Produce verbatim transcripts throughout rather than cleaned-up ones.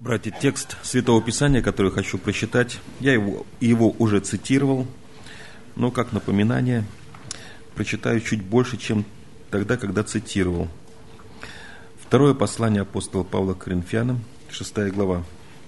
Братья, текст Святого Писания, который хочу прочитать, я его, его уже цитировал, но как напоминание прочитаю чуть больше, чем тогда, когда цитировал. Второе послание апостола Павла к Коринфянам, шестая глава.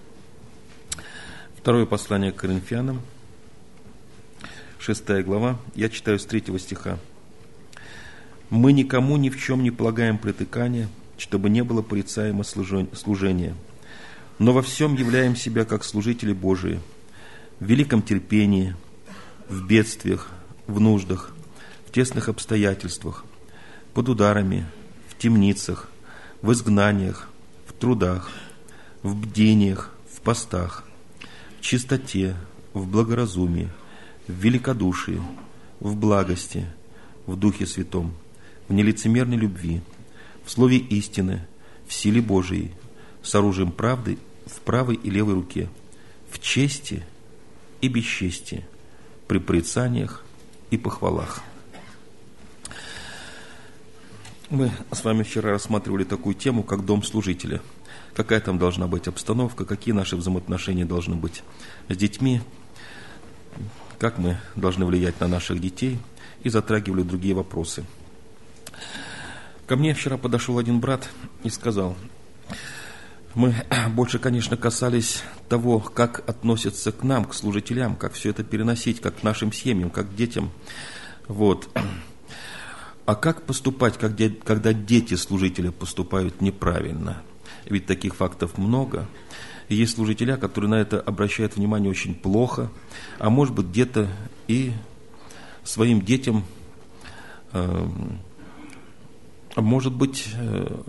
Второе послание к Коринфянам, шестая глава, я читаю с третьего стиха. «Мы никому ни в чем не полагаем притыкания, чтобы не было порицаемо служения, но во всем являем себя как служители Божии, в великом терпении, в бедствиях, в нуждах, в тесных обстоятельствах, под ударами, в темницах, в изгнаниях, в трудах, в бдениях, в постах, в чистоте, в благоразумии, в великодушии, в благости, в Духе Святом, в нелицемерной любви, в слове истины, в силе Божией, с оружием правды в правой и левой руке, в чести и бесчестии, при порицаниях и похвалах». Мы с вами вчера рассматривали такую тему, как дом служителя. Какая там должна быть обстановка, какие наши взаимоотношения должны быть с детьми, как мы должны влиять на наших детей, и затрагивали другие вопросы. Ко мне вчера подошел один брат и сказал: мы больше, конечно, касались того, как относятся к нам, к служителям, как все это переносить, как к нашим семьям, как к детям. Вот. А как поступать, когда дети служителя поступают неправильно? Ведь таких фактов много. И есть служителя, которые на это обращают внимание очень плохо, а может быть, где-то и своим детям, э, может быть, э,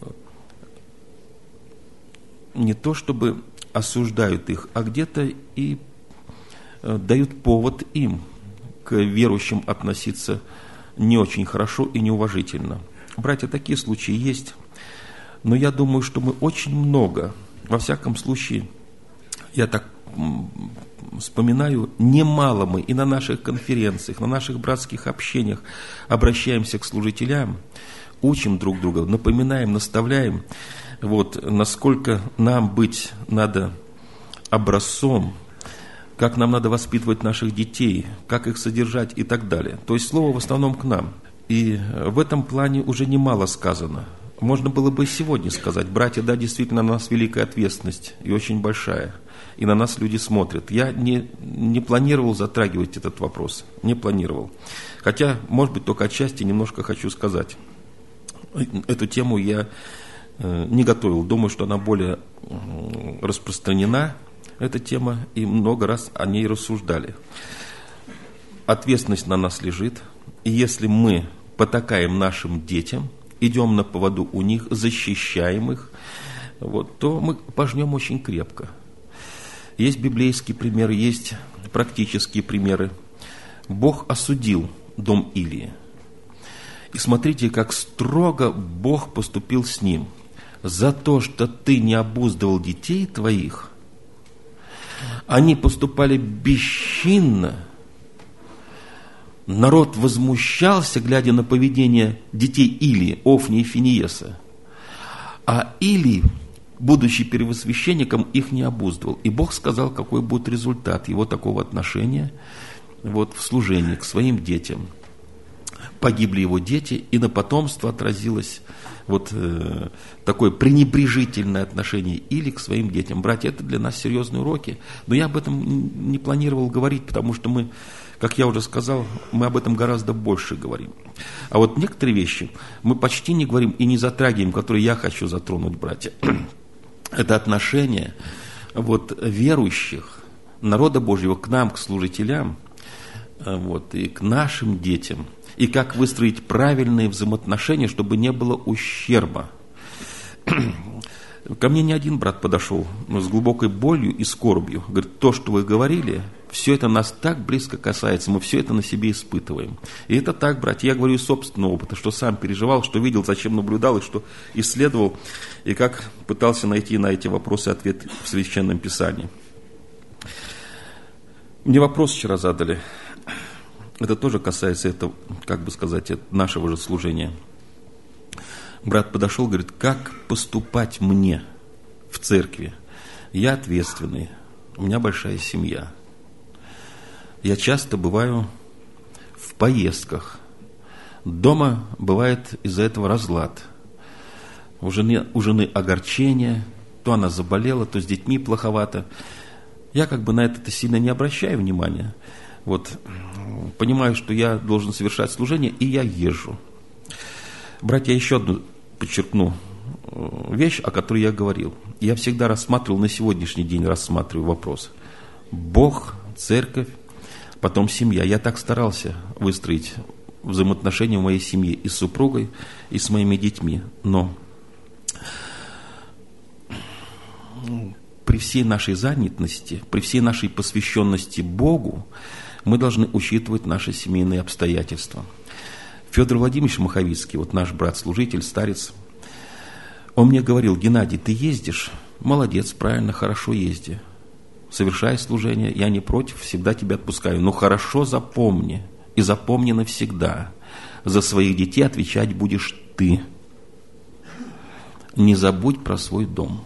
не то чтобы осуждают их, а где-то и э, дают повод им к верующим относиться не очень хорошо и неуважительно. Братья, такие случаи есть, но я думаю, что мы очень много, во всяком случае, я так вспоминаю, немало мы и на наших конференциях, на наших братских общениях обращаемся к служителям, учим друг друга, напоминаем, наставляем, вот, насколько нам быть надо образцом, как нам надо воспитывать наших детей, как их содержать и так далее. То есть слово в основном к нам. И в этом плане уже немало сказано. Можно было бы и сегодня сказать: братья, да, действительно, на нас великая ответственность и очень большая. И на нас люди смотрят. Я не, не планировал затрагивать этот вопрос. Не планировал. Хотя, может быть, только отчасти немножко хочу сказать. Эту тему я не готовил. Думаю, что она более распространена, эта тема, и много раз о ней рассуждали. Ответственность на нас лежит, и если мы потакаем нашим детям, идем на поводу у них, защищаем их, вот, то мы пожнем очень крепко. Есть библейские примеры, есть практические примеры. Бог осудил дом Илии. И смотрите, как строго Бог поступил с ним. За то, что ты не обуздывал детей твоих, они поступали бесчинно. Народ возмущался, глядя на поведение детей Илии, Офни и Финиеса. А Илий, будучи первосвященником, их не обуздывал. И Бог сказал, какой будет результат его такого отношения вот, в служении к своим детям. Погибли его дети, и на потомство отразилось вот э, такое пренебрежительное отношение Илии к своим детям. Братья, это для нас серьезные уроки, но я об этом не планировал говорить, потому что мы, как я уже сказал, мы об этом гораздо больше говорим. А вот некоторые вещи мы почти не говорим и не затрагиваем, которые я хочу затронуть, братья. Это отношение вот, верующих, народа Божьего к нам, к служителям, вот, и к нашим детям. И как выстроить правильные взаимоотношения, чтобы не было ущерба. Ко мне не один брат подошел с глубокой болью и скорбью. Говорит: то, что вы говорили, все это нас так близко касается, мы все это на себе испытываем. И это так, братья, я говорю из собственного опыта, что сам переживал, что видел, зачем наблюдал, и что исследовал, и как пытался найти на эти вопросы ответ в Священном Писании. Мне вопрос вчера задали. Это тоже касается этого, как бы сказать, нашего же служения. Брат подошел, говорит: как поступать мне в церкви? Я ответственный, у меня большая семья. Я часто бываю в поездках. Дома бывает из-за этого разлад. У жены, у жены огорчение, то она заболела, то с детьми плоховато. Я как бы на это сильно не обращаю внимания. Вот, понимаю, что я должен совершать служение, и я езжу. Братья, еще одну подчеркну вещь, о которой я говорил. Я всегда рассматривал, на сегодняшний день рассматриваю вопрос. Бог, церковь, потом семья. Я так старался выстроить взаимоотношения в моей семье и с супругой, и с моими детьми. Но при всей нашей занятости, при всей нашей посвященности Богу, мы должны учитывать наши семейные обстоятельства. Федор Владимирович Маховицкий, вот наш брат-служитель, старец, он мне говорил: Геннадий, ты ездишь? Молодец, правильно, хорошо езди. Совершай служение, я не против, всегда тебя отпускаю. Но хорошо запомни, и запомни навсегда, за своих детей отвечать будешь ты. Не забудь про свой дом.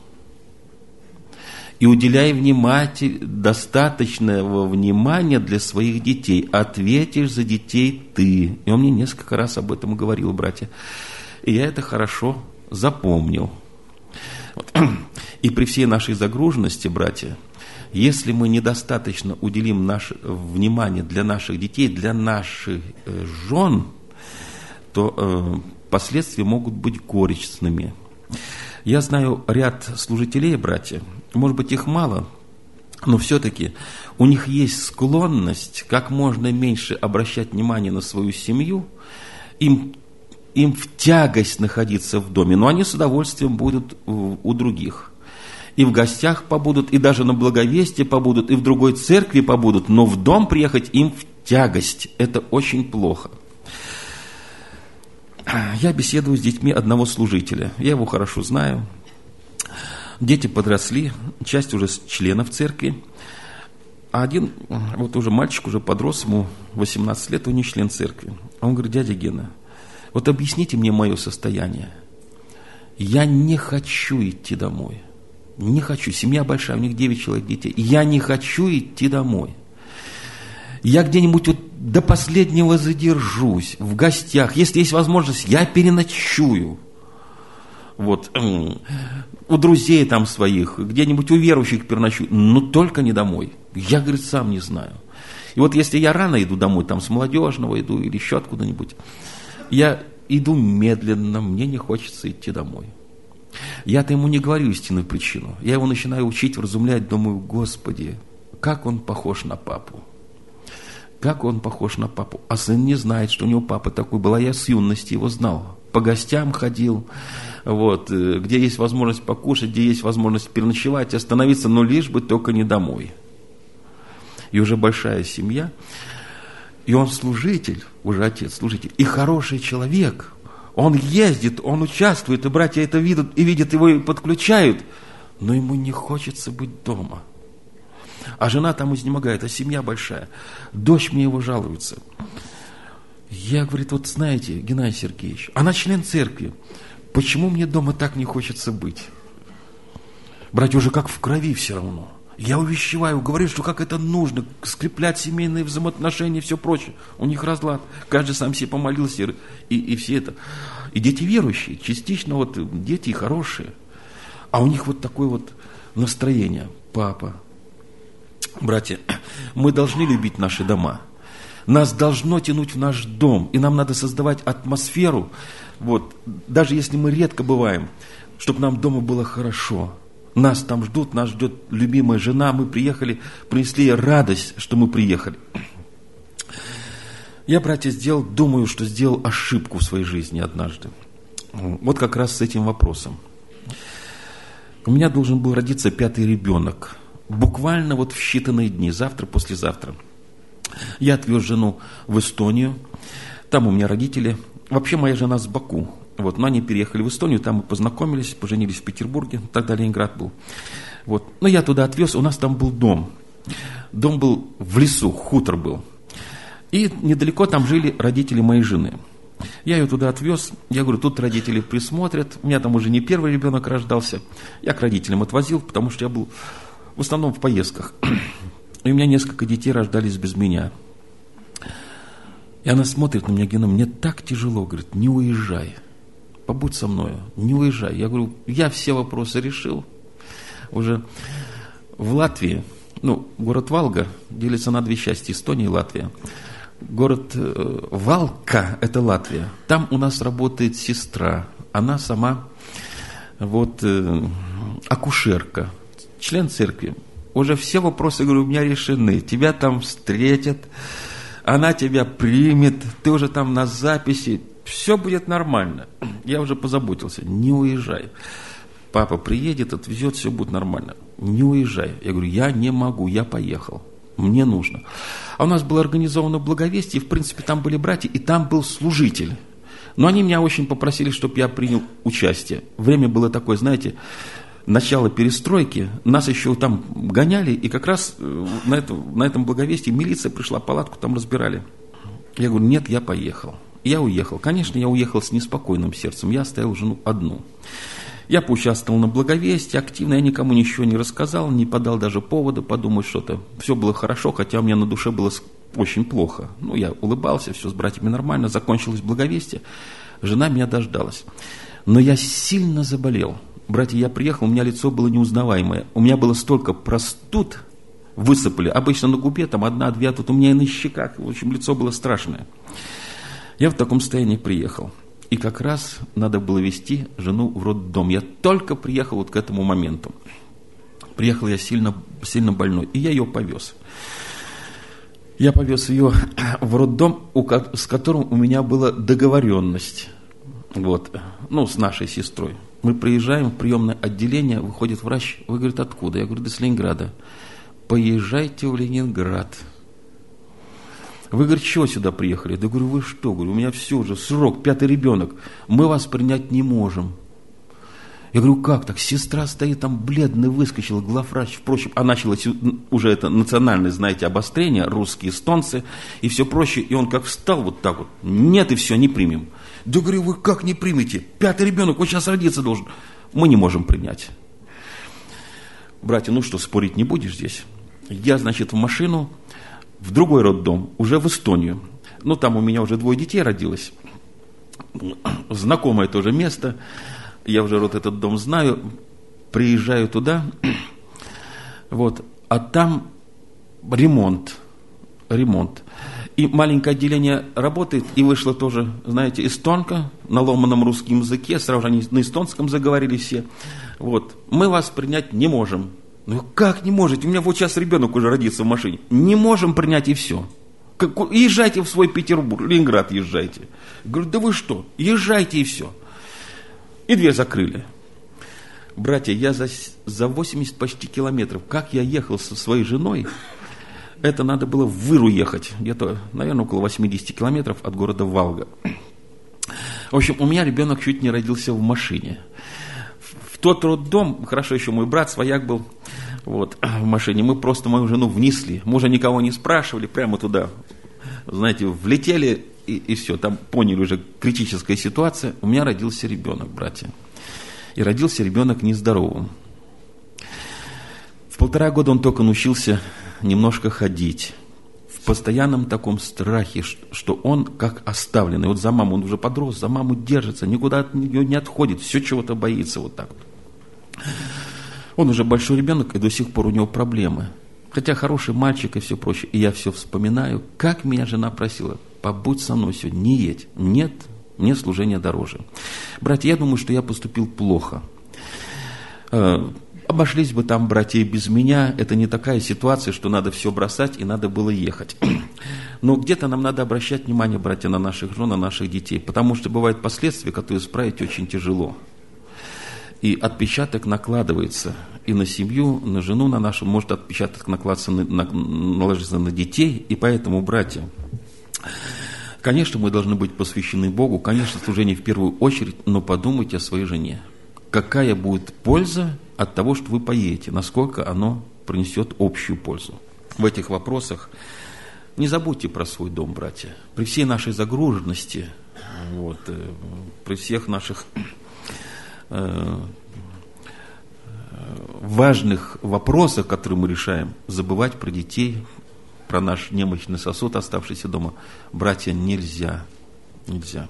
И уделяй внимание, достаточного внимания для своих детей. Ответишь за детей ты. И он мне несколько раз об этом говорил, братья. И я это хорошо запомнил. Вот. И при всей нашей загруженности, братья, если мы недостаточно уделим наше внимание для наших детей, для наших э, жен, то э, последствия могут быть горестными. Я знаю ряд служителей, братья, может быть, их мало, но все-таки у них есть склонность как можно меньше обращать внимание на свою семью, им, им в тягость находиться в доме, но они с удовольствием будут у, у других. И в гостях побудут, и даже на благовестии побудут, и в другой церкви побудут, но в дом приехать им в тягость. Это очень плохо. Я беседую с детьми одного служителя. Я его хорошо знаю. Дети подросли, часть уже членов церкви. А один, вот уже мальчик, уже подрос, ему восемнадцать лет, он не член церкви. Он говорит: дядя Гена, вот объясните мне мое состояние. Я не хочу идти домой. Не хочу. Семья большая, у них девять человек детей. Я не хочу идти домой. Я где-нибудь вот до последнего задержусь, в гостях. Если есть возможность, я переночую. Вот. У друзей там своих, где-нибудь у верующих переночую. Но только не домой. Я, говорит, сам не знаю. И вот если я рано иду домой, там с молодежного иду или еще откуда-нибудь, я иду медленно, мне не хочется идти домой. Я-то ему не говорю истинную причину. Я его начинаю учить, вразумлять, думаю: Господи, как он похож на папу. Как он похож на папу. А сын не знает, что у него папа такой был. А я с юности его знал. По гостям ходил. Вот, где есть возможность покушать, где есть возможность переночевать, остановиться, но лишь бы только не домой. И уже большая семья. И он служитель, уже отец служитель. И хороший человек. Он ездит, он участвует, и братья это видят, и видят его, и подключают. Но ему не хочется быть дома. А жена там изнемогает, а семья большая. Дочь мне его жалуется. Я, говорит, вот знаете, Геннадий Сергеевич, она член церкви. Почему мне дома так не хочется быть? Братья, уже как в крови все равно. Я увещеваю, говорю, что как это нужно, скреплять семейные взаимоотношения и все прочее. У них разлад. Каждый сам себе помолился, и, и все это. И дети верующие, частично вот дети хорошие. А у них вот такое вот настроение. Папа, братья, мы должны любить наши дома. Нас должно тянуть в наш дом. И нам надо создавать атмосферу, вот, даже если мы редко бываем, чтобы нам дома было хорошо. Нас там ждут, нас ждет любимая жена. Мы приехали, принесли ей радость, что мы приехали. Я, братья, сделал, думаю, что сделал ошибку в своей жизни однажды. Вот как раз с этим вопросом. У меня должен был родиться пятый ребенок. Буквально вот в считанные дни, завтра, послезавтра. Я отвез жену в Эстонию. Там у меня родители. Вообще моя жена с Баку. Вот, но они переехали в Эстонию, там мы познакомились, поженились в Петербурге, тогда Ленинград был. Вот. Но я туда отвез, у нас там был дом. Дом был в лесу, хутор был. И недалеко там жили родители моей жены. Я ее туда отвез, я говорю, тут родители присмотрят, у меня там уже не первый ребенок рождался, я к родителям отвозил, потому что я был в основном в поездках, и у меня несколько детей рождались без меня. И она смотрит на меня, Гена, мне так тяжело, говорит, не уезжай, побудь со мной, не уезжай. Я говорю, я все вопросы решил, уже в Латвии, ну, город Валга делится на две части, Эстония и Латвия. Город э, Валка, это Латвия. Там у нас работает сестра. Она сама вот э, акушерка, член церкви. Уже все вопросы, говорю, у меня решены. Тебя там встретят, она тебя примет, ты уже там на записи. Все будет нормально. Я уже позаботился. Не уезжай. Папа приедет, отвезет, все будет нормально. Не уезжай. Я говорю, я не могу, я поехал. Мне нужно. А у нас было организовано благовестие, и, в принципе, там были братья, и там был служитель. Но они меня очень попросили, чтобы я принял участие. Время было такое, знаете, начало перестройки. Нас еще там гоняли, и как раз на, это, на этом благовестии милиция пришла, палатку там разбирали. Я говорю, нет, я поехал. Я уехал. Конечно, я уехал с неспокойным сердцем. Я оставил жену одну. Я поучаствовал на благовестии активно, я никому ничего не рассказал, не подал даже повода подумать что-то. Все было хорошо, хотя у меня на душе было очень плохо. Ну, я улыбался, все с братьями нормально, закончилось благовестие, жена меня дождалась. Но я сильно заболел. Братья, я приехал, у меня лицо было неузнаваемое. У меня было столько простуд, высыпали, обычно на губе, там одна-две, а тут у меня и на щеках, в общем, лицо было страшное. Я в таком состоянии приехал. И как раз надо было везти жену в роддом. Я только приехал вот к этому моменту. Приехал я сильно, сильно больной, и я ее повез. Я повез ее в роддом, с которым у меня была договоренность. Вот, ну, с нашей сестрой. Мы приезжаем в приемное отделение, выходит врач, вы, говорит, откуда? Я говорю, да с Ленинграда. Поезжайте в Ленинград. Вы, говорит, чего сюда приехали? Да говорю, вы что? Говорю, у меня все уже, срок, пятый ребенок. Мы вас принять не можем. Я говорю, как так? Сестра стоит там бледная, выскочила, главврач. Впрочем, а началось уже это национальное, знаете, обострение, русские, эстонцы и все проще. И он как встал вот так вот. Нет, и все, не примем. Да говорю, вы как не примете? Пятый ребенок, он сейчас родиться должен. Мы не можем принять. Братья, ну что, спорить не будешь здесь? Я, значит, в машину, в другой роддом, уже в Эстонию. Ну, там у меня уже двое детей родилось. Знакомое тоже место. Я уже вот этот дом знаю. Приезжаю туда. Вот. А там ремонт. Ремонт. И маленькое отделение работает. И вышла тоже, знаете, эстонка на ломаном русском языке. Сразу же они на эстонском заговорили все. Вот. Мы вас принять не можем. Ну как не можете? У меня вот сейчас ребенок уже родится в машине. Не можем принять, и все. Как, езжайте в свой Петербург, Ленинград езжайте. Говорю, да вы что? Езжайте, и все. И дверь закрыли. Братья, я за, за восемьдесят почти километров, как я ехал со своей женой, это надо было в Выру ехать. Где-то, наверное, около восемьдесят километров от города Валга. В общем, у меня ребенок чуть не родился в машине. В тот роддом, хорошо еще мой брат, свояк был, вот, в машине, мы просто мою жену внесли. Мы уже никого не спрашивали, прямо туда, знаете, влетели, и, и все, там поняли уже критическая ситуация. У меня родился ребенок, братья. И родился ребенок нездоровым. В полтора года он только научился немножко ходить. В постоянном таком страхе, что он как оставленный. Вот за маму, он уже подрос, за маму держится, никуда от нее не отходит, все чего-то боится вот так вот. Он уже большой ребенок, и до сих пор у него проблемы. Хотя хороший мальчик и все прочее. И я все вспоминаю, как меня жена просила, побудь со мной сегодня, не едь. Нет, мне служение дороже. Братья, я думаю, что я поступил плохо. Обошлись бы там, братья, без меня. Это не такая ситуация, что надо все бросать и надо было ехать. Но где-то нам надо обращать внимание, братья, на наших жен, на наших детей. Потому что бывают последствия, которые исправить очень тяжело. И отпечаток накладывается и на семью, на жену, на нашу. Может отпечаток накладываться, на, на, наложиться на детей. И поэтому, братья, конечно, мы должны быть посвящены Богу. Конечно, служение в первую очередь, но подумайте о своей жене. Какая будет польза от того, что вы поедете, насколько оно принесет общую пользу. В этих вопросах не забудьте про свой дом, братья. При всей нашей загруженности Вот. При всех наших э, важных вопросах, которые мы решаем, забывать про детей, про наш немощный сосуд, оставшийся дома, братья, нельзя. Нельзя.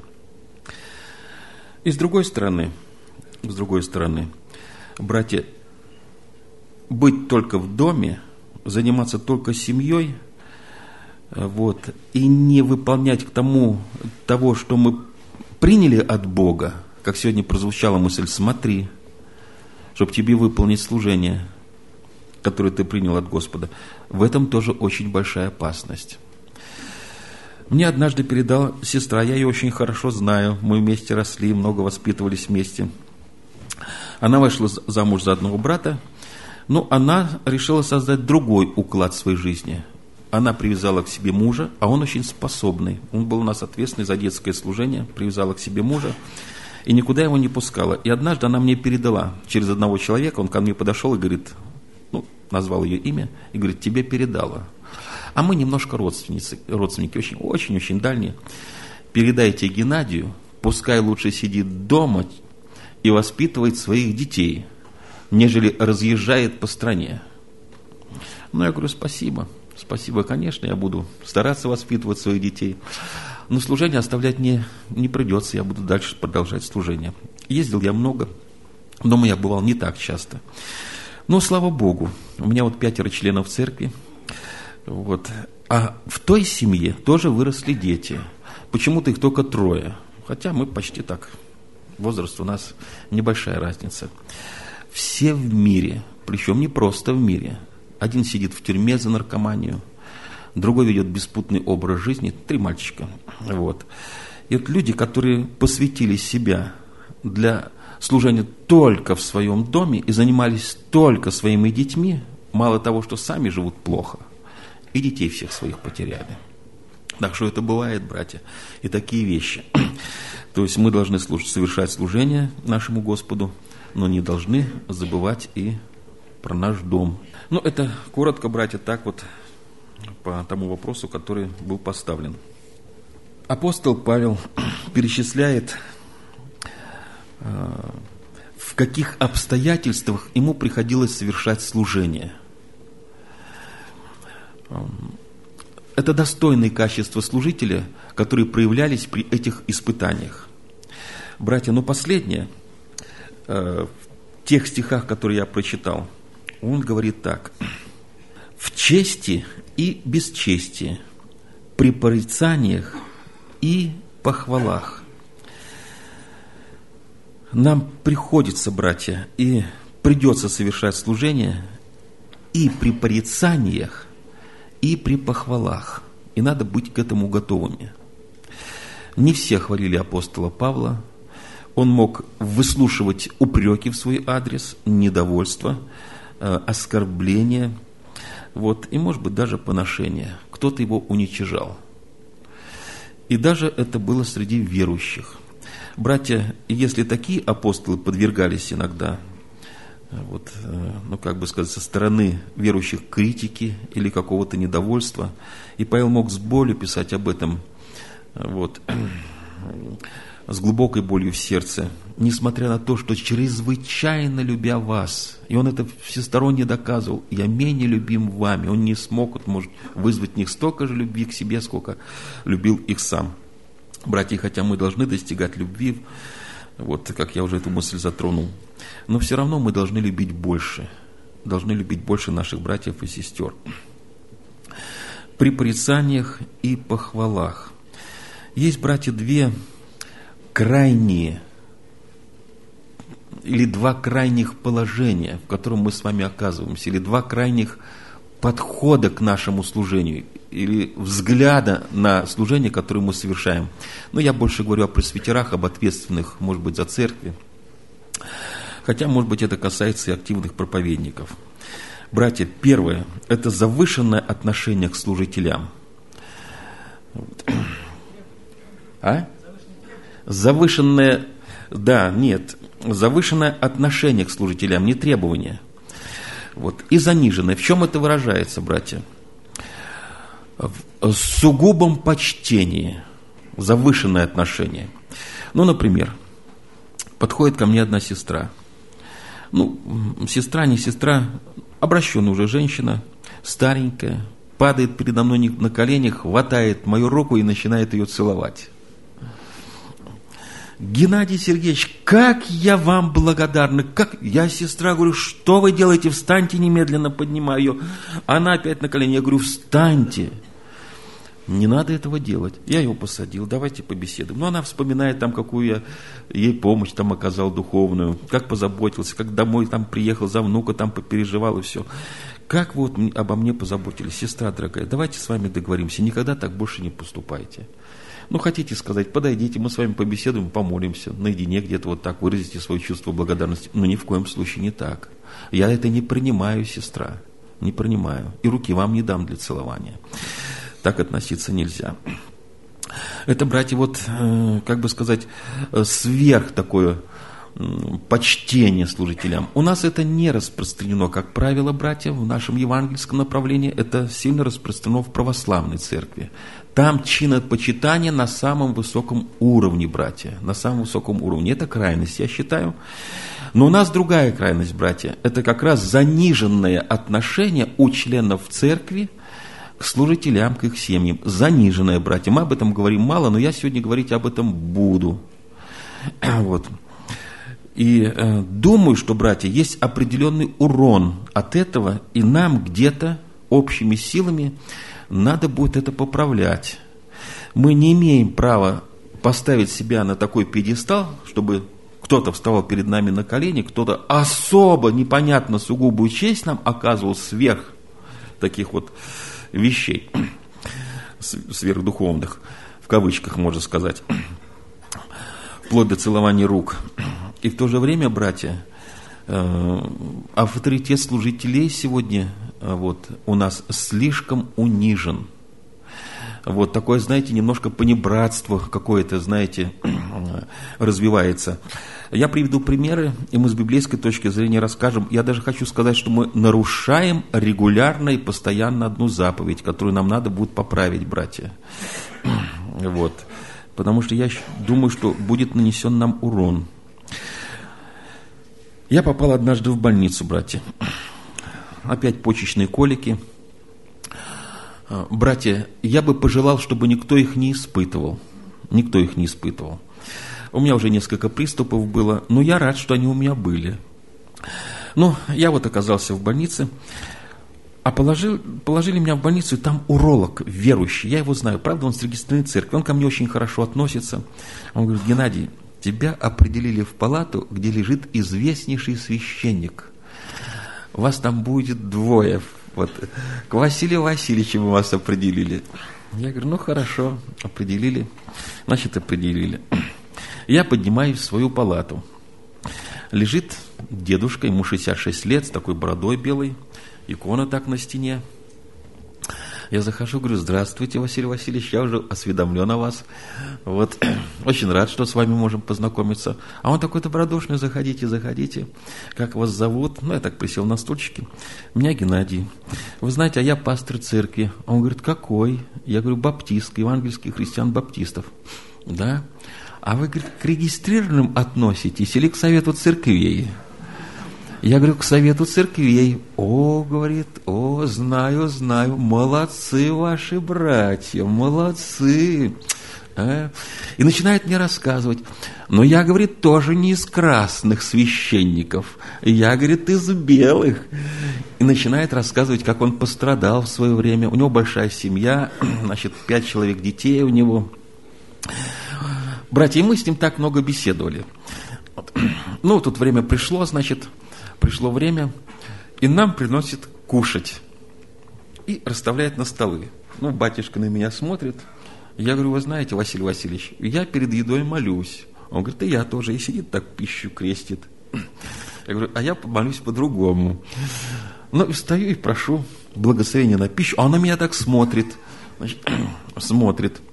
И с другой стороны, с другой стороны, братья, быть только в доме, заниматься только семьей, вот, и не выполнять к тому того, что мы приняли от Бога, как сегодня прозвучала мысль, смотри, чтобы тебе выполнить служение, которое ты принял от Господа. В этом тоже очень большая опасность. Мне однажды передала сестра, я ее очень хорошо знаю, мы вместе росли, много воспитывались вместе. Она вышла замуж за одного брата, но она решила создать другой уклад своей жизни. Она привязала к себе мужа, а он очень способный. Он был у нас ответственный за детское служение, привязала к себе мужа и никуда его не пускала. И однажды она мне передала через одного человека, он ко мне подошел и говорит, ну, назвал ее имя, и говорит, тебе передала. А мы немножко родственницы, родственники, очень-очень дальние. Передайте Геннадию, пускай лучше сидит дома и воспитывает своих детей, нежели разъезжает по стране. Ну, я говорю, спасибо, спасибо, конечно, я буду стараться воспитывать своих детей, но служение оставлять не, не придется, я буду дальше продолжать служение. Ездил я много, дома я бывал не так часто. Но, слава Богу, у меня вот пятеро членов церкви, вот. А в той семье тоже выросли дети. Почему-то их только трое. Хотя мы почти так. Возраст у нас небольшая разница. Все в мире, причем не просто в мире. Один сидит в тюрьме за наркоманию, другой ведет беспутный образ жизни. Три мальчика. Вот. И вот люди, которые посвятили себя для служения только в своем доме и занимались только своими детьми, мало того, что сами живут плохо, и детей всех своих потеряли. Так что это бывает, братья, и такие вещи. То есть мы должны служ- совершать служение нашему Господу, но не должны забывать и про наш дом. Ну, это коротко, братья, так вот по тому вопросу, который был поставлен. Апостол Павел перечисляет, в каких обстоятельствах ему приходилось совершать служение. Это достойные качества служителя, которые проявлялись при этих испытаниях. Братья, но последнее, в тех стихах, которые я прочитал, он говорит так. В чести и бесчестии, при порицаниях и похвалах. Нам приходится, братья, и придется совершать служение и при порицаниях, и при похвалах. И надо быть к этому готовыми. Не все хвалили апостола Павла. Он мог выслушивать упреки в свой адрес, недовольство, оскорбления, вот, и, может быть, даже поношение. Кто-то его уничижал. И даже это было среди верующих. Братья, если такие апостолы подвергались иногда, вот, ну, как бы сказать, со стороны верующих критики или какого-то недовольства, и Павел мог с болью писать об этом, вот, с глубокой болью в сердце, несмотря на то, что чрезвычайно любя вас, и он это всесторонне доказывал, я менее любим вами, он не смог, вот, может, вызвать в них столько же любви к себе, сколько любил их сам. Братья, хотя мы должны достигать любви, вот, как я уже эту мысль затронул, но все равно мы должны любить больше, должны любить больше наших братьев и сестер. При порицаниях и похвалах. Есть, братья, две крайние, или два крайних положения, в котором мы с вами оказываемся, или два крайних подхода к нашему служению, или взгляда на служение, которое мы совершаем. Но я больше говорю о пресвитерах, об ответственных, может быть, за церкви. Хотя, может быть, это касается и активных проповедников. Братья, первое – это завышенное отношение к служителям. А? Завышенное, да, нет, завышенное отношение к служителям, не требование. Вот. И заниженное. В чем это выражается, братья? В сугубом почтении. завышенное отношение. Ну, например, подходит ко мне одна сестра. Ну, сестра, не сестра, обращенная уже женщина, старенькая, падает передо мной на коленях, хватает мою руку и начинает ее целовать. Геннадий Сергеевич, как я вам благодарна, как я, сестра, говорю, что вы делаете, встаньте немедленно, поднимаю ее. Она опять на колени, я говорю, встаньте. Не надо этого делать. Я его посадил, давайте побеседуем. Но она вспоминает там, какую я ей помощь там оказал духовную, как позаботился, как домой там приехал, за внука там попереживал и все. Как вы вот обо мне позаботились, сестра дорогая, давайте с вами договоримся, никогда так больше не поступайте. Ну, хотите сказать, подойдите, мы с вами побеседуем, помолимся, наедине где-то вот так выразите свое чувство благодарности. Но ни в коем случае не так. Я это не принимаю, сестра, не принимаю. И руки вам не дам для целования. Так относиться нельзя. Это, братья, вот, как бы сказать, сверх такое почтение служителям. У нас это не распространено, как правило, братья, в нашем евангельском направлении. Это сильно распространено в православной церкви. Там чинопочитание на самом высоком уровне, братья, на самом высоком уровне. Это крайность, я считаю. Но у нас другая крайность, братья. Это как раз заниженное отношение у членов церкви к служителям, к их семьям. Заниженное, братья. Мы об этом говорим мало, но я сегодня говорить об этом буду. Вот. И э, думаю, что, братья, есть определенный урон от этого, и нам где-то общими силами надо будет это поправлять. Мы не имеем права поставить себя на такой пьедестал, чтобы кто-то вставал перед нами на колени, кто-то особо непонятно сугубую честь нам оказывал сверх таких вот вещей, сверхдуховных, в кавычках можно сказать, вплоть до целования рук. И в то же время, братья, авторитет служителей сегодня вот, у нас слишком унижен. Вот такое, знаете, немножко понебратство какое-то, знаете, развивается. Я приведу примеры, и мы с библейской точки зрения расскажем. Я даже хочу сказать, что мы нарушаем регулярно и постоянно одну заповедь, которую нам надо будет поправить, братья. Вот. Потому что я думаю, что будет нанесен нам урон. Я попал однажды в больницу, братья. Опять почечные колики. Братья, я бы пожелал, чтобы никто их не испытывал. Никто их не испытывал. У меня уже несколько приступов было, но я рад, что они у меня были. Ну, я вот оказался в больнице, а положил, положили меня в больницу, и там уролог верующий, я его знаю, правда, он с регистрированной церкви, он ко мне очень хорошо относится. Он говорит, Геннадий, тебя определили в палату, где лежит известнейший священник. Вас там будет двое. Вот, к Василию Васильевичу мы вас определили. Я говорю, ну хорошо, определили. Значит, определили. Я поднимаюсь в свою палату. Лежит дедушка, ему шестьдесят шесть лет, с такой бородой белой, икона так на стене. Я захожу, говорю, здравствуйте, Василий Васильевич, я уже осведомлен о вас. Вот, очень рад, что с вами можем познакомиться. А он такой добродушный, заходите, заходите. Как вас зовут? Ну, я так присел на стульчике. Меня Геннадий. Вы знаете, а я пастор церкви. Он говорит, какой? Я говорю, баптист, евангельских христиан-баптистов. Да? А вы, говорит, к регистрированным относитесь или к совету церквей? Я говорю, к совету церквей. О, говорит, о, знаю, знаю, молодцы ваши братья, молодцы. А? И начинает мне рассказывать. Но я, говорит, тоже не из красных священников. Я, говорит, из белых. И начинает рассказывать, как он пострадал в свое время. У него большая семья, значит, пять человек детей у него. Братья, и мы с ним так много беседовали. Вот. Ну, тут время пришло, значит, пришло время, и нам приносит кушать. И расставляет на столы. Ну, батюшка на меня смотрит. Я говорю, вы знаете, Василий Васильевич, я перед едой молюсь. Он говорит, и я тоже. И сидит так, пищу крестит. Я говорю, а я помолюсь по-другому. Ну, и встаю и прошу благословения на пищу. А он на меня так смотрит. Значит, смотрит.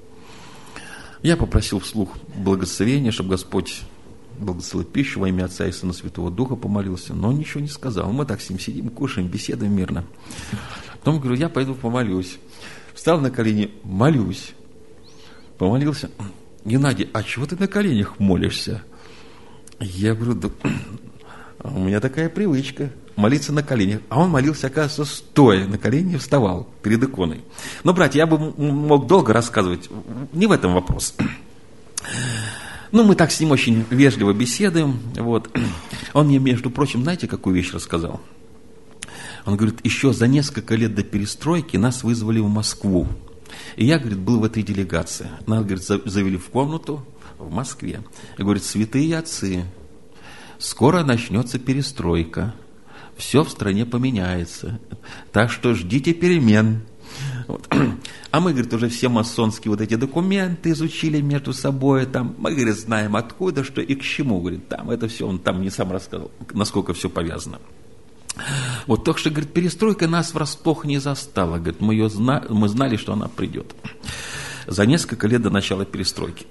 Я попросил вслух благословения, чтобы Господь благословил пищу во имя Отца и Сына Святого Духа, помолился, но он ничего не сказал. Мы так с ним сидим, кушаем, беседуем мирно. Потом говорю, я пойду помолюсь. Встал на колени, молюсь. помолился. Геннадий, а чего ты на коленях молишься? Я говорю, да, у меня такая привычка молиться на коленях. А он молился, оказывается, стоя на колени, вставал перед иконой. Но, братья, я бы мог долго рассказывать, не в этом вопрос. Ну, мы так с ним очень вежливо беседуем. Вот. Он мне, между прочим, знаете, какую вещь рассказал? Он говорит, еще за несколько лет до перестройки нас вызвали в Москву. И я, говорит, был в этой делегации. Нас, говорит, завели в комнату в Москве. И говорит, святые отцы, скоро начнется перестройка. Все в стране поменяется. Так что ждите перемен. Вот. А мы, говорит, уже все масонские вот эти документы изучили между собой. Там, мы, говорит, знаем откуда, что и к чему. Говорит, там это все, он там не сам рассказал, насколько все повязано. Вот, так что, говорит, перестройка нас врасплох не застала. Говорит, мы, ее зна... мы знали, что она придет. За несколько лет до начала перестройки.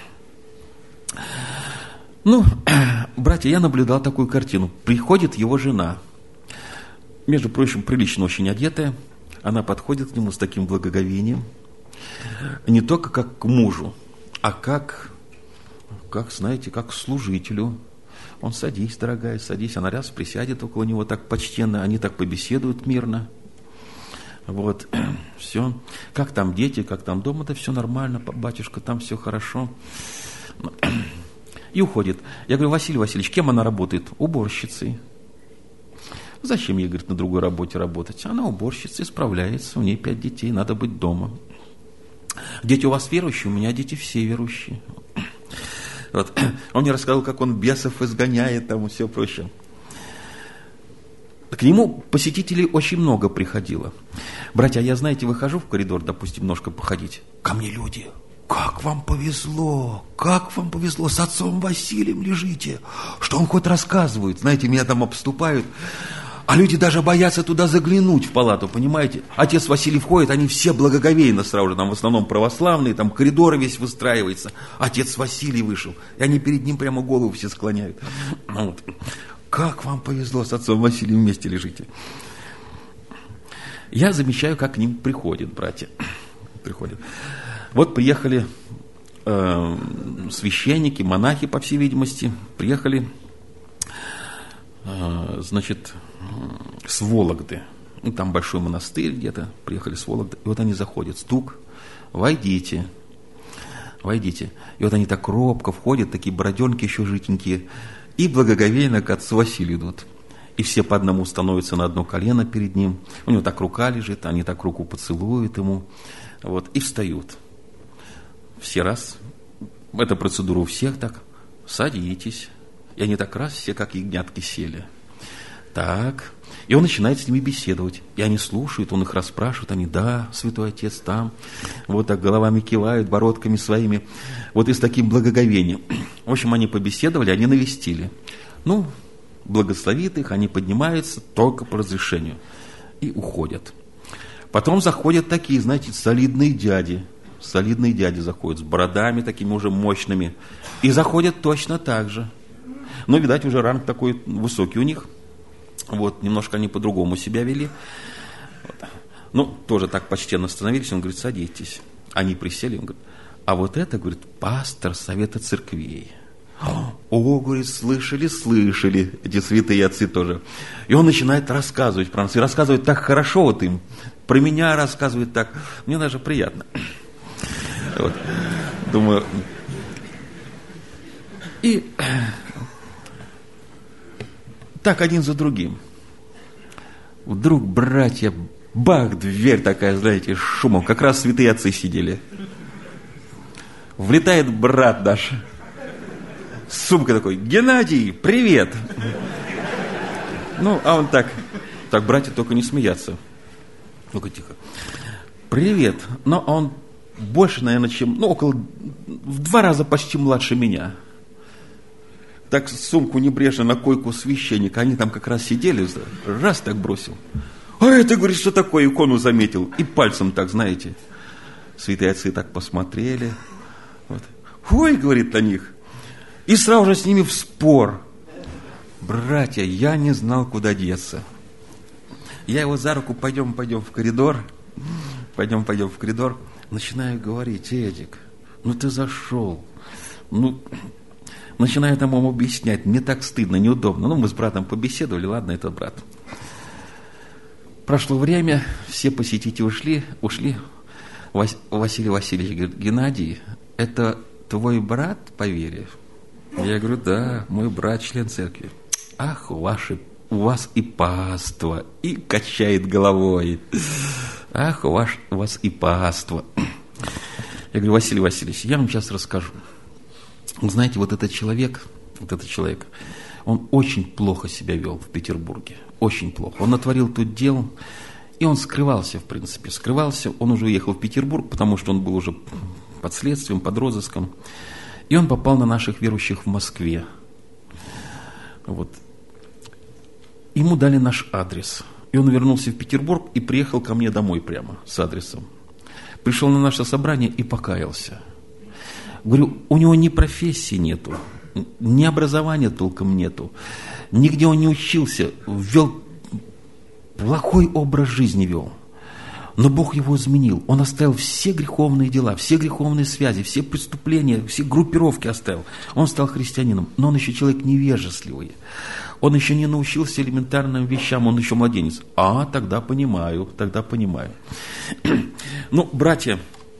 Ну, братья, я наблюдал такую картину. Приходит его жена, между прочим, прилично очень одетая. Она подходит к нему с таким благоговением. Не только как к мужу, а как, как, знаете, как к служителю. Он, садись, дорогая, садись. Она раз присядет около него так почтенно. Они так побеседуют мирно. Вот, все. Как там дети, как там дома, да все нормально, батюшка, там все хорошо. И уходит. Я говорю, Василий Васильевич, кем она работает? Уборщицей. Зачем ей, говорит, на другой работе работать? Она уборщица, справляется, у нее пять детей, надо быть дома. Дети у вас верующие? У меня дети все верующие. Вот. Он мне рассказал, как он бесов изгоняет, там и все прочее. К нему посетителей очень много приходило. Братья, я, знаете, выхожу в коридор, допустим, немножко походить. Ко мне люди. Как вам повезло, как вам повезло, с отцом Василием лежите. Что он хоть рассказывает? Знаете, меня там обступают. А люди даже боятся туда заглянуть в палату, понимаете? Отец Василий входит, они все благоговейно сразу же, там в основном православные, там коридоры весь выстраивается. Отец Василий вышел, и они перед ним прямо голову все склоняют. Вот. Как вам повезло, с отцом Василием вместе лежите. Я замечаю, как к ним приходят братья. Приходят. Вот приехали э, священники, монахи, по всей видимости, приехали, э, значит, с Вологды. Ну, там большой монастырь где-то, приехали с Вологды. И вот они заходят, стук, войдите, войдите. И вот они так робко входят, такие бороденки еще житенькие, и благоговейно к отцу Василию идут. И все по одному становятся на одно колено перед ним. У него так рука лежит, они так руку поцелуют ему, вот, и встают. Все раз, эта процедура у всех так, садитесь. И они так раз, все как ягнятки сели. Так, и он начинает с ними беседовать. И они слушают, он их расспрашивает, они, да, святой отец, там. Вот так головами кивают, бородками своими. Вот и с таким благоговением. В общем, они побеседовали, они навестили. Ну, благословит их, они поднимаются только по разрешению. И уходят. Потом заходят такие, знаете, солидные дяди. Солидные дяди заходят с бородами такими уже мощными. И заходят точно так же. Но, видать, уже ранг такой высокий у них. Вот, немножко они по-другому себя вели. Вот. Ну, тоже так почтенно остановились. Он говорит, садитесь. Они присели, он говорит, а вот это, говорит, пастор Совета Церквей. О, говорит, слышали, слышали, эти святые отцы тоже. И он начинает рассказывать про нас. И рассказывает так хорошо вот им. Про меня рассказывает так. Мне даже приятно. Вот. Думаю. И так один за другим. Вдруг, братья, бах, дверь такая, знаете, с шумом. Как раз святые отцы сидели. Влетает брат наш. С сумкой такой, Геннадий, привет. Ну, а он так, так, братья, только не смеяться. Ну-ка, тихо. Привет. Но он больше, наверное, чем, ну, около, в два раза почти младше меня. Так сумку небрежно на койку священника, они там как раз сидели, раз так бросил. А это, говорит, что такое, икону заметил. И пальцем так, знаете, святые отцы так посмотрели. Вот. Ой, говорит, на них. И сразу же с ними в спор. Братья, я не знал, куда деться. Я его за руку, пойдем, пойдем в коридор. Пойдем, пойдем в коридор. Начинаю говорить, Эдик, ну ты зашел. Ну, начинаю там ему объяснять, мне так стыдно, неудобно. Ну, мы с братом побеседовали, ладно, это брат. Прошло время, все посетители ушли, ушли. Вас, Василий Васильевич говорит: Геннадий, это твой брат по вере? Я говорю: да, мой брат, член церкви. Ах, ваши, у вас и паства, и качает головой. Ах, ваш, у вас и паства. Я говорю: Василий Васильевич, я вам сейчас расскажу. Вы знаете, вот этот человек, вот этот человек, он очень плохо себя вел в Петербурге, очень плохо. Он натворил тут дел, и он скрывался, в принципе, скрывался. Он уже уехал в Петербург, потому что он был уже под следствием, под розыском. И он попал на наших верующих в Москве. Вот. Ему дали наш адрес. И он вернулся в Петербург и приехал ко мне домой прямо с адресом. Пришел на наше собрание и покаялся. Говорю, у него ни профессии нету, ни образования толком нету, нигде он не учился, вел плохой образ жизни вел. Но Бог его изменил. Он оставил все греховные дела, все греховные связи, все преступления, все группировки оставил. Он стал христианином, но он еще человек невежественный. Он еще не научился элементарным вещам, он еще младенец. А, тогда понимаю, тогда понимаю. Ну, братья,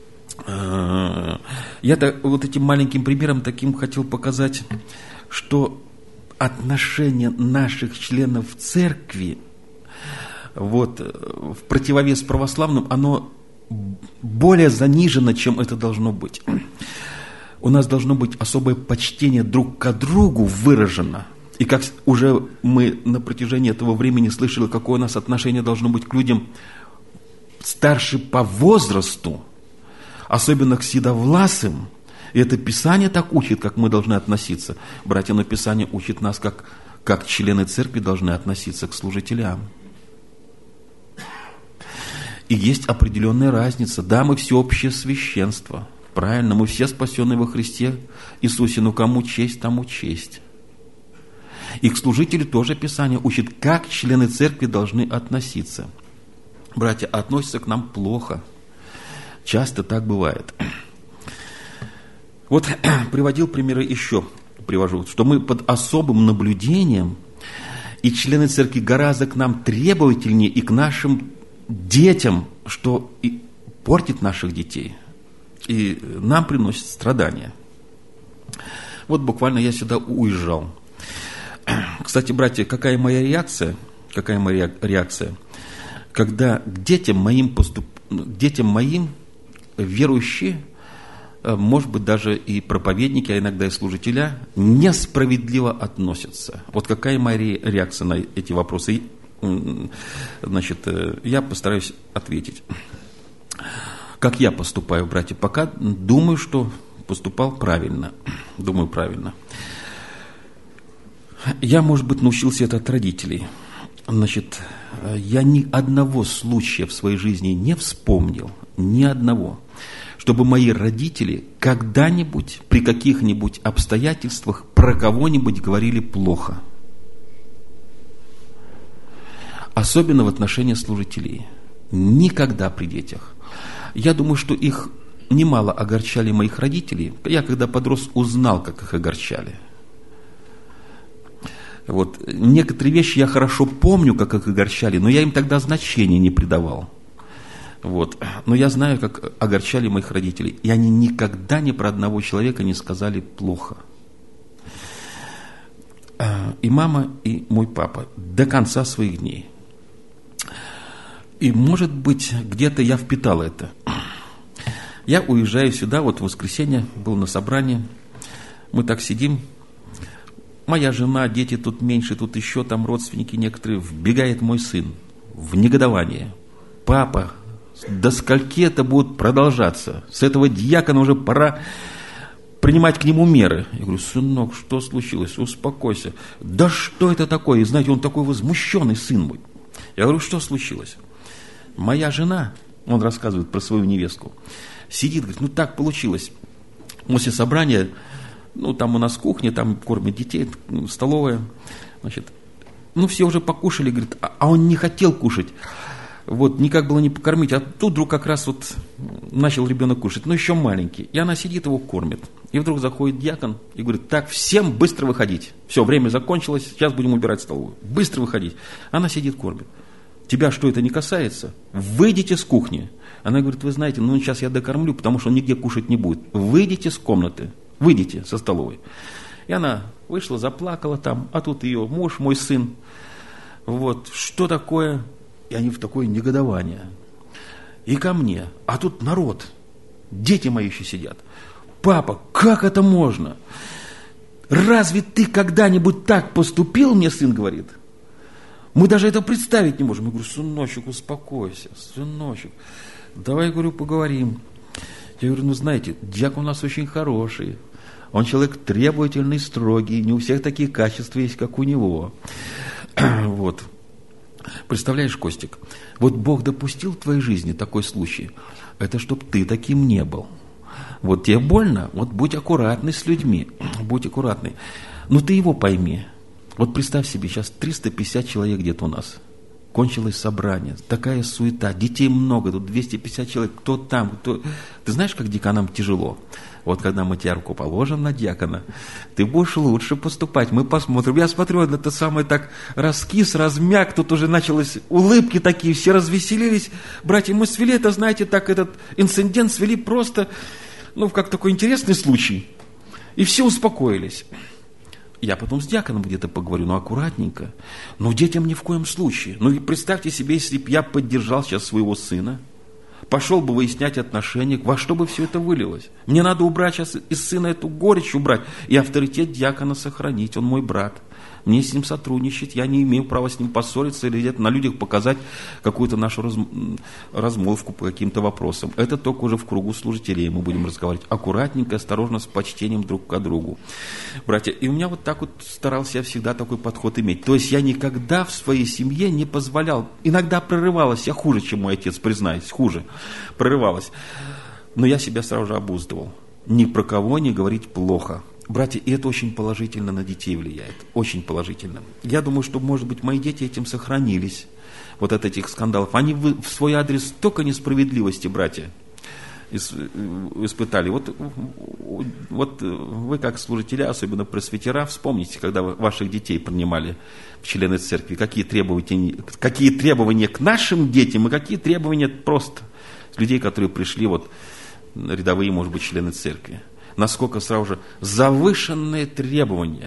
я вот этим маленьким примером таким хотел показать, что отношение наших членов церкви, вот, в противовес православным, оно более занижено, чем это должно быть. У нас должно быть особое почтение друг к другу выражено. И как уже мы на протяжении этого времени слышали, какое у нас отношение должно быть к людям старше по возрасту, особенно к седовласым. И это Писание так учит, как мы должны относиться. Братья, но Писание учит нас, как, как члены церкви должны относиться к служителям. И есть определенная разница. Да, мы всеобщее священство. Правильно, мы все спасенные во Христе Иисусе. Но кому честь, тому честь. И к служителю тоже Писание учит, как члены церкви должны относиться. Братья, относятся к нам плохо. Часто так бывает. Вот приводил примеры еще, привожу, что мы под особым наблюдением, и члены церкви гораздо к нам требовательнее и к нашим детям, что и портит наших детей, и нам приносит страдания. Вот буквально я сюда уезжал. Кстати, братья, какая моя реакция? Какая моя реакция? Когда к детям моим, поступ... к детям моим верующие, может быть, даже и проповедники, а иногда и служителя, несправедливо относятся. Вот какая моя реакция на эти вопросы? Значит, я постараюсь ответить. Как я поступаю, братья? Пока думаю, что поступал правильно. Думаю, правильно. Я, может быть, научился это от родителей. Значит, я ни одного случая в своей жизни не вспомнил, ни одного, чтобы мои родители когда-нибудь, при каких-нибудь обстоятельствах про кого-нибудь говорили плохо. Особенно в отношении служителей. Никогда при детях. Я думаю, что их немало огорчали моих родителей. Я, когда подрос, узнал, как их огорчали. Вот. Некоторые вещи я хорошо помню, как их огорчали, но я им тогда значения не придавал. Вот. Но я знаю, как огорчали моих родителей. И они никогда ни про одного человека не сказали плохо. И мама, и мой папа до конца своих дней. И, может быть, где-то я впитал это. Я уезжаю сюда, вот в воскресенье, был на собрании. Мы так сидим. Моя жена, дети тут меньше, тут еще там родственники некоторые. Вбегает мой сын в негодование. Папа, до скольки это будет продолжаться? С этого диакона уже пора принимать к нему меры. Я говорю: сынок, что случилось? Успокойся. Да что это такое? И знаете, он такой возмущенный, сын мой. Я говорю: что случилось? Моя жена, он рассказывает про свою невестку, сидит, говорит: ну так получилось. После собрания, ну там у нас кухня, там кормят детей, столовая, значит, ну все уже покушали, говорит, а он не хотел кушать. Вот, никак было не покормить, а тут вдруг как раз вот начал ребенок кушать, но еще маленький. И она сидит, его кормит. И вдруг заходит диакон и говорит: так, всем быстро выходить. Все, время закончилось, сейчас будем убирать столовую. Быстро выходить. Она сидит, кормит. Тебя что, это не касается? Выйдите с кухни. Она говорит: вы знаете, ну сейчас я докормлю, потому что он нигде кушать не будет. Выйдите с комнаты, выйдите со столовой. И она вышла, заплакала там, а тут ее муж, мой сын. Вот, что такое? И они в такое негодование. И ко мне. А тут народ. Дети мои еще сидят. Папа, как это можно? Разве ты когда-нибудь так поступил, мне сын говорит? Мы даже это представить не можем. Я говорю: сыночек, успокойся, сыночек. Давай, говорю, поговорим. Я говорю: ну, знаете, диакон у нас очень хороший. Он человек требовательный, строгий. Не у всех такие качества есть, как у него. Вот. Представляешь, Костик, вот Бог допустил в твоей жизни такой случай, это чтоб ты таким не был. Вот тебе больно, вот будь аккуратный с людьми, будь аккуратный. Но ты его пойми. Вот представь себе, сейчас триста пятьдесят человек где-то у нас. Кончилось собрание, такая суета, детей много, тут двести пятьдесят человек, кто там, кто... Ты знаешь, как деканам тяжело? Вот когда мы тебе руку положим на диакона, ты будешь лучше поступать, мы посмотрим. Я смотрю, это самое так раскис, размяк, тут уже началось улыбки такие, все развеселились. Братья, мы свели это, знаете, так этот инцидент свели просто, ну, как такой интересный случай. И все успокоились. Я потом с диаконом где-то поговорю, ну, аккуратненько. Но детям ни в коем случае. Ну, и представьте себе, если бы я поддержал сейчас своего сына, пошел бы выяснять отношения, во что бы все это вылилось. Мне надо убрать сейчас из сына эту горечь, убрать, и авторитет диакона сохранить, он мой брат. Мне с ним сотрудничать, я не имею права с ним поссориться или где-то на людях показать какую-то нашу раз, размолвку по каким-то вопросам. Это только уже в кругу служителей мы будем разговаривать. Аккуратненько, осторожно, с почтением друг к другу. Братья, и у меня вот так вот старался я всегда такой подход иметь. То есть я никогда в своей семье не позволял, иногда прорывалась, я хуже, чем мой отец, признаюсь, хуже, прорывалась. Но я себя сразу же обуздывал. Ни про кого не говорить плохо. Братья, и это очень положительно на детей влияет, очень положительно. Я думаю, что, может быть, мои дети этим сохранились, вот от этих скандалов. Они в свой адрес столько несправедливости, братья, испытали. Вот, вот вы, как служители, особенно пресвитера, вспомните, когда вы ваших детей принимали в члены церкви, какие требования, какие требования к нашим детям и какие требования просто людей, которые пришли, вот, рядовые, может быть, члены церкви. Насколько сразу же завышенные требования.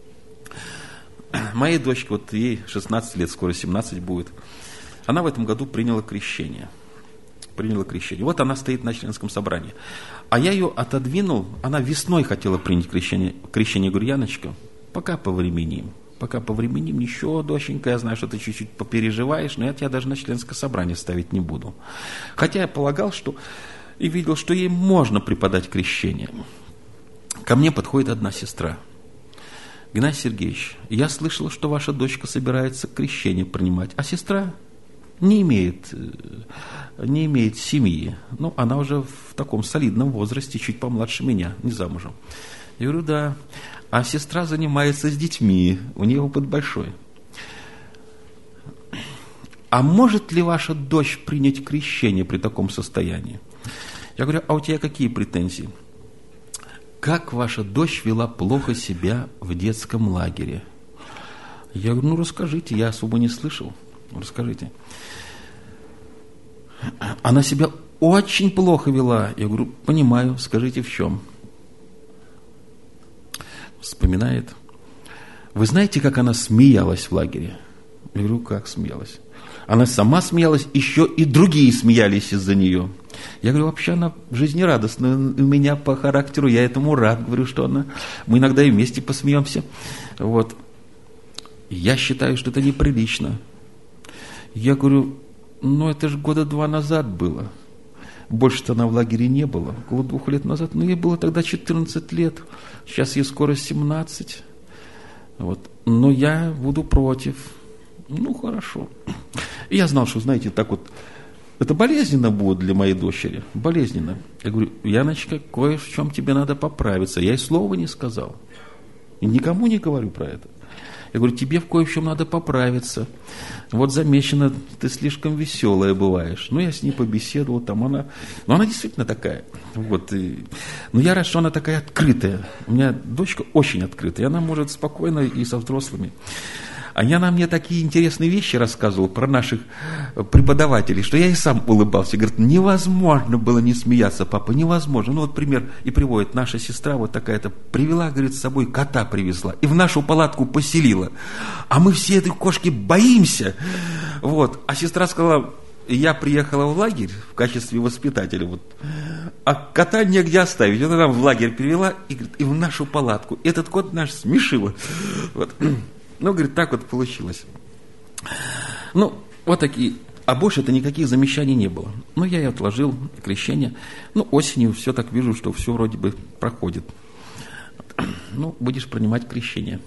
Моей дочке, вот ей шестнадцать лет, скоро семнадцать будет, она в этом году приняла крещение. Приняла крещение. Вот она стоит на членском собрании. А я ее отодвинул, она весной хотела принять крещение. Крещение, я говорю: Яночка, пока повременим. Пока повременим, ничего, доченька, я знаю, что ты чуть-чуть попереживаешь, но я тебя даже на членское собрание ставить не буду. Хотя я полагал, что... И видел, что ей можно преподать крещение. Ко мне подходит одна сестра. Геннадий Сергеевич, я слышала, что ваша дочка собирается крещение принимать, а сестра не имеет, не имеет семьи. Ну, она уже в таком солидном возрасте, чуть помладше меня, не замужем. Я говорю: да. А сестра занимается с детьми, у нее опыт большой. А может ли ваша дочь принять крещение при таком состоянии? Я говорю: а у тебя какие претензии? Как ваша дочь вела плохо себя в детском лагере? Я говорю: ну, расскажите, я особо не слышал. Расскажите. Она себя очень плохо вела. Я говорю: понимаю, скажите, в чем? Вспоминает. Вы знаете, как она смеялась в лагере? Я говорю: как смеялась? Она сама смеялась, еще и другие смеялись из-за нее. Я говорю: вообще она жизнерадостная у меня по характеру, я этому рад, говорю, что она... Мы иногда и вместе посмеемся. Вот. Я считаю, что это неприлично. Я говорю: ну это же года два назад было. Больше-то она в лагере не было, около двух лет назад. Ну ей было тогда четырнадцать лет, сейчас ей скоро семнадцать. Вот. Но я буду против. Ну, хорошо. И я знал, что, знаете, так вот, это болезненно будет для моей дочери. Болезненно. Я говорю: Яночка, кое в чем тебе надо поправиться. Я и слова не сказал. И никому не говорю про это. Я говорю, тебе в кое в чем надо поправиться. Вот замечено, ты слишком веселая бываешь. Ну, я с ней побеседовал, там она... Ну, она действительно такая. Вот. И... Но я рад, что она такая открытая. У меня дочка очень открытая, и она может спокойно и со взрослыми. А она мне такие интересные вещи рассказывала про наших преподавателей, что я и сам улыбался. Говорит, невозможно было не смеяться, папа, невозможно. Ну вот пример и приводит. Наша сестра вот такая-то привела, говорит, с собой кота привезла и в нашу палатку поселила. А мы все этой кошки боимся. Вот. А сестра сказала, я приехала в лагерь в качестве воспитателя, вот, а кота негде оставить. Она нам в лагерь привела и, говорит, и в нашу палатку. Этот кот наш смешила. Вот. Ну, говорит, так вот получилось. Ну, вот такие. А больше это никаких замечаний не было. Ну, я и отложил крещение. Ну, осенью все так вижу, что все вроде бы проходит. Ну, будешь принимать крещение.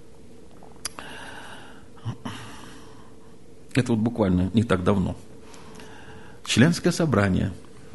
Это вот буквально не так давно. Членское собрание.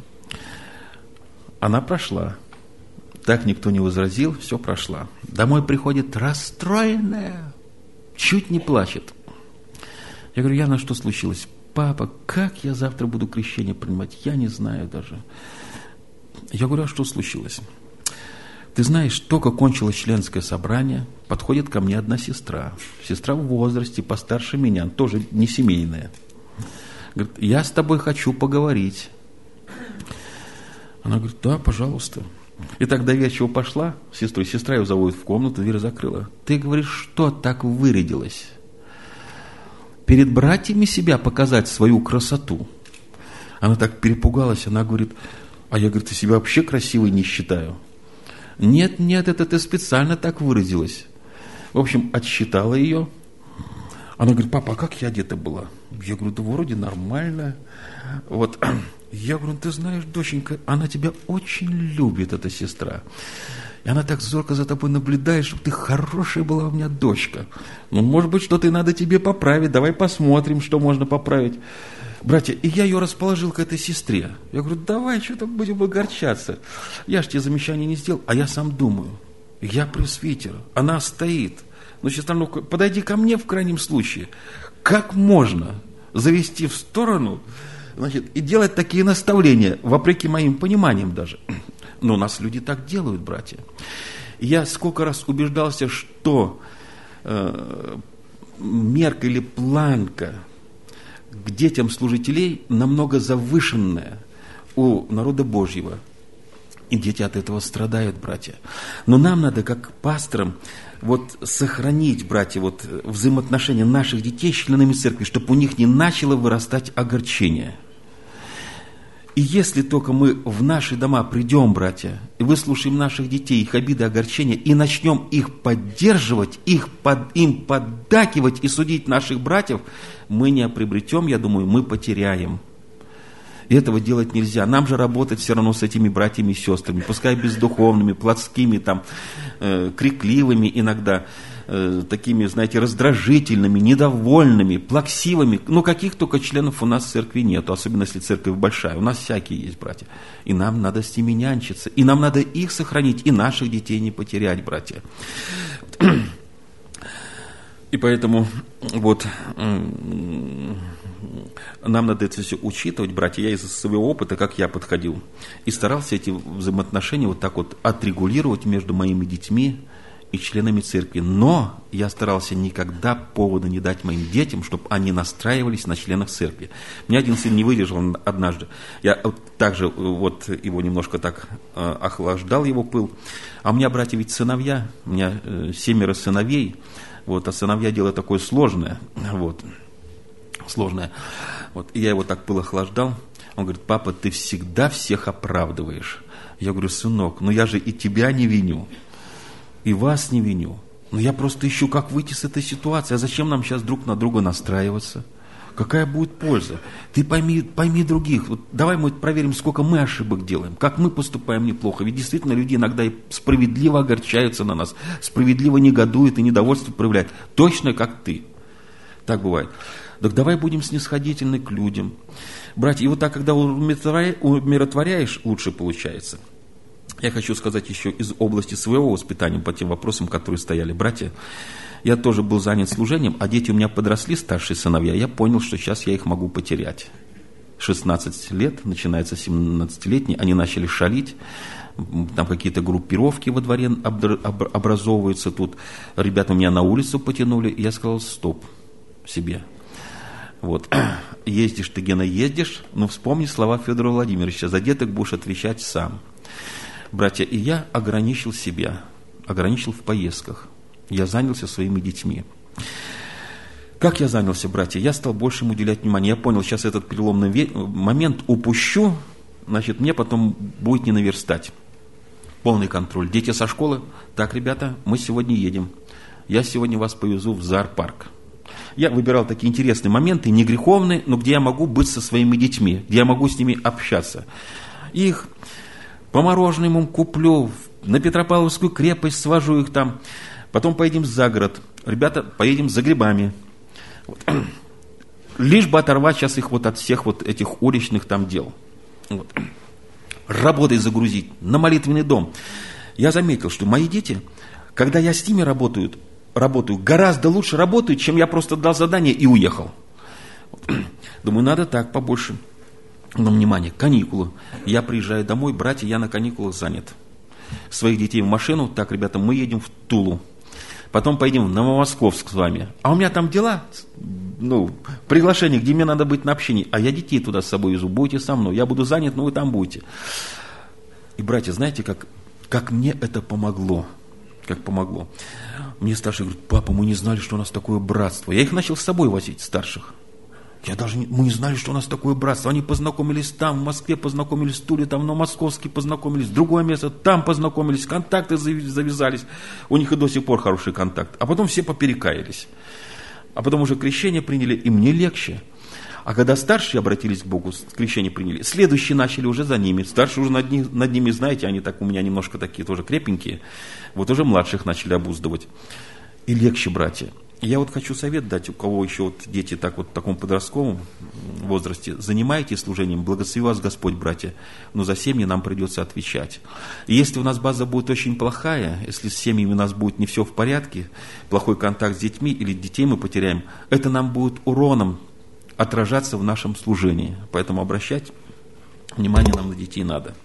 Она прошла. Так никто не возразил, все прошла. Домой приходит расстроенная. Чуть не плачет. Я говорю, Яна, что случилось? Папа, как я завтра буду крещение принимать? Я не знаю даже. Я говорю, а что случилось? Ты знаешь, только кончилось членское собрание, подходит ко мне одна сестра. Сестра в возрасте, постарше меня, тоже не семейная. Говорит, я с тобой хочу поговорить. Она говорит, да, пожалуйста. И так доверчиво пошла с сестрой. Сестра ее заводит в комнату, дверь закрыла. Ты говоришь, что так вырядилась? Перед братьями себя показать свою красоту. Она так перепугалась, она говорит, а я, говорит, себя вообще красивой не считаю. Нет, нет, это ты специально так выразилась. В общем, отсчитала ее. Она говорит, папа, а как я одета была? Я говорю, да вроде нормально. Вот. Я говорю, ты знаешь, доченька, она тебя очень любит, эта сестра. И она так зорко за тобой наблюдает, чтобы ты хорошая была у меня дочка. Ну, может быть, что-то и надо тебе поправить. Давай посмотрим, что можно поправить. Братья, и я ее расположил к этой сестре. Я говорю, давай, что-то будем огорчаться. Я ж тебе замечания не сделал, а я сам думаю. Я пресвитер, она стоит. Ну, сестра, ну, подойди ко мне в крайнем случае. Как можно завести в сторону... Значит, и делать такие наставления, вопреки моим пониманиям даже. Но у нас люди так делают, братья. Я сколько раз убеждался, что э, мерка или планка к детям служителей намного завышенная у народа Божьего. И дети от этого страдают, братья. Но нам надо, как пасторам, вот сохранить, братья, вот взаимоотношения наших детей с членами церкви, чтобы у них не начало вырастать огорчение. И если только мы в наши дома придем, братья, и выслушаем наших детей, их обиды, огорчения, и начнем их поддерживать, их под, им поддакивать и судить наших братьев, мы не приобретем, я думаю, мы потеряем. И этого делать нельзя. Нам же работать все равно с этими братьями и сестрами, пускай бездуховными, плотскими, там, э, крикливыми иногда, э, такими, знаете, раздражительными, недовольными, плаксивыми. Ну, каких только членов у нас в церкви нету, особенно если церковь большая. У нас всякие есть братья. И нам надо с ними нянчиться. И нам надо их сохранить, и наших детей не потерять, братья. И поэтому вот нам надо это все учитывать, братья. Я из своего опыта, как я подходил, и старался эти взаимоотношения вот так вот отрегулировать между моими детьми и членами церкви. Но я старался никогда повода не дать моим детям, чтобы они настраивались на членов церкви. Мне один сын не выдержал однажды. Я также вот его немножко так охлаждал, его пыл. А у меня, братья, ведь сыновья, у меня семеро сыновей. Вот, а сыновья дело такое сложное, вот, сложное. Вот, и я его так пыл охлаждал. Он говорит, папа, ты всегда всех оправдываешь. Я говорю, сынок, ну я же и тебя не виню, и вас не виню. Но я просто ищу, как выйти с этой ситуации. А зачем нам сейчас друг на друга настраиваться? Какая будет польза? Ты пойми, пойми других. Вот давай мы проверим, сколько мы ошибок делаем, как мы поступаем неплохо. Ведь действительно люди иногда и справедливо огорчаются на нас, справедливо негодуют и недовольство проявляют. Точно как ты. Так бывает. Так давай будем снисходительны к людям. Братья, и вот так, когда умиротворяешь, лучше получается. Я хочу сказать еще из области своего воспитания по тем вопросам, которые стояли. Братья, я тоже был занят служением, а дети у меня подросли, старшие сыновья. Я понял, что сейчас я их могу потерять. шестнадцать лет, начинается семнадцатилетний, они начали шалить. Там какие-то группировки во дворе образовываются. Тут ребята меня на улицу потянули. И я сказал, стоп себе. Вот. Ездишь ты, Гена, ездишь, но вспомни слова Федора Владимировича. За деток будешь отвечать сам. Братья, и я ограничил себя. Ограничил в поездках. Я занялся своими детьми. Как я занялся, братья? Я стал больше им уделять внимание. Я понял, сейчас этот переломный момент упущу, значит, мне потом будет не наверстать. Полный контроль. Дети со школы. Так, ребята, мы сегодня едем. Я сегодня вас повезу в зоопарк. Я выбирал такие интересные моменты, не греховные, но где я могу быть со своими детьми, где я могу с ними общаться. Их по мороженому куплю, на Петропавловскую крепость свожу их там. Потом поедем за город. Ребята, поедем за грибами. Вот. Лишь бы оторвать сейчас их вот от всех вот этих уличных там дел. Вот. Работой загрузить, на молитвенный дом. Я заметил, что мои дети, когда я с ними работаю, работаю, гораздо лучше работают, чем я просто дал задание и уехал. Думаю, надо так побольше. Но, внимание, каникулы. Я приезжаю домой, братья, я на каникулах занят. Своих детей в машину, так, ребята, мы едем в Тулу. Потом поедем в Новомосковск с вами. А у меня там дела, ну, приглашение, где мне надо быть на общении. А я детей туда с собой везу, будете со мной. Я буду занят, но вы там будете. И, братья, знаете, как, как мне это помогло? Как помогло? Мне старший говорит, папа, мы не знали, что у нас такое братство. Я их начал с собой возить, старших. Я даже не, мы не знали, что у нас такое братство. Они познакомились там, в Москве познакомились, в Туле, там, на Московске познакомились, в другое место, там познакомились, контакты завязались. У них и до сих пор хороший контакт. А потом все поперекаялись. А потом уже крещение приняли, и мне легче. А когда старшие обратились к Богу, крещение приняли, следующие начали уже за ними. Старшие уже над, ним, над ними, знаете, они так у меня немножко такие тоже крепенькие. Вот уже младших начали обуздывать. И легче, братья. Я вот хочу совет дать, у кого еще вот дети так вот в таком подростковом возрасте. Занимайтесь служением, благослови вас Господь, братья, но за семьи нам придется отвечать. И если у нас база будет очень плохая, если с семьями у нас будет не все в порядке, плохой контакт с детьми или детей мы потеряем, это нам будет уроном отражаться в нашем служении. Поэтому обращать внимание нам на детей надо.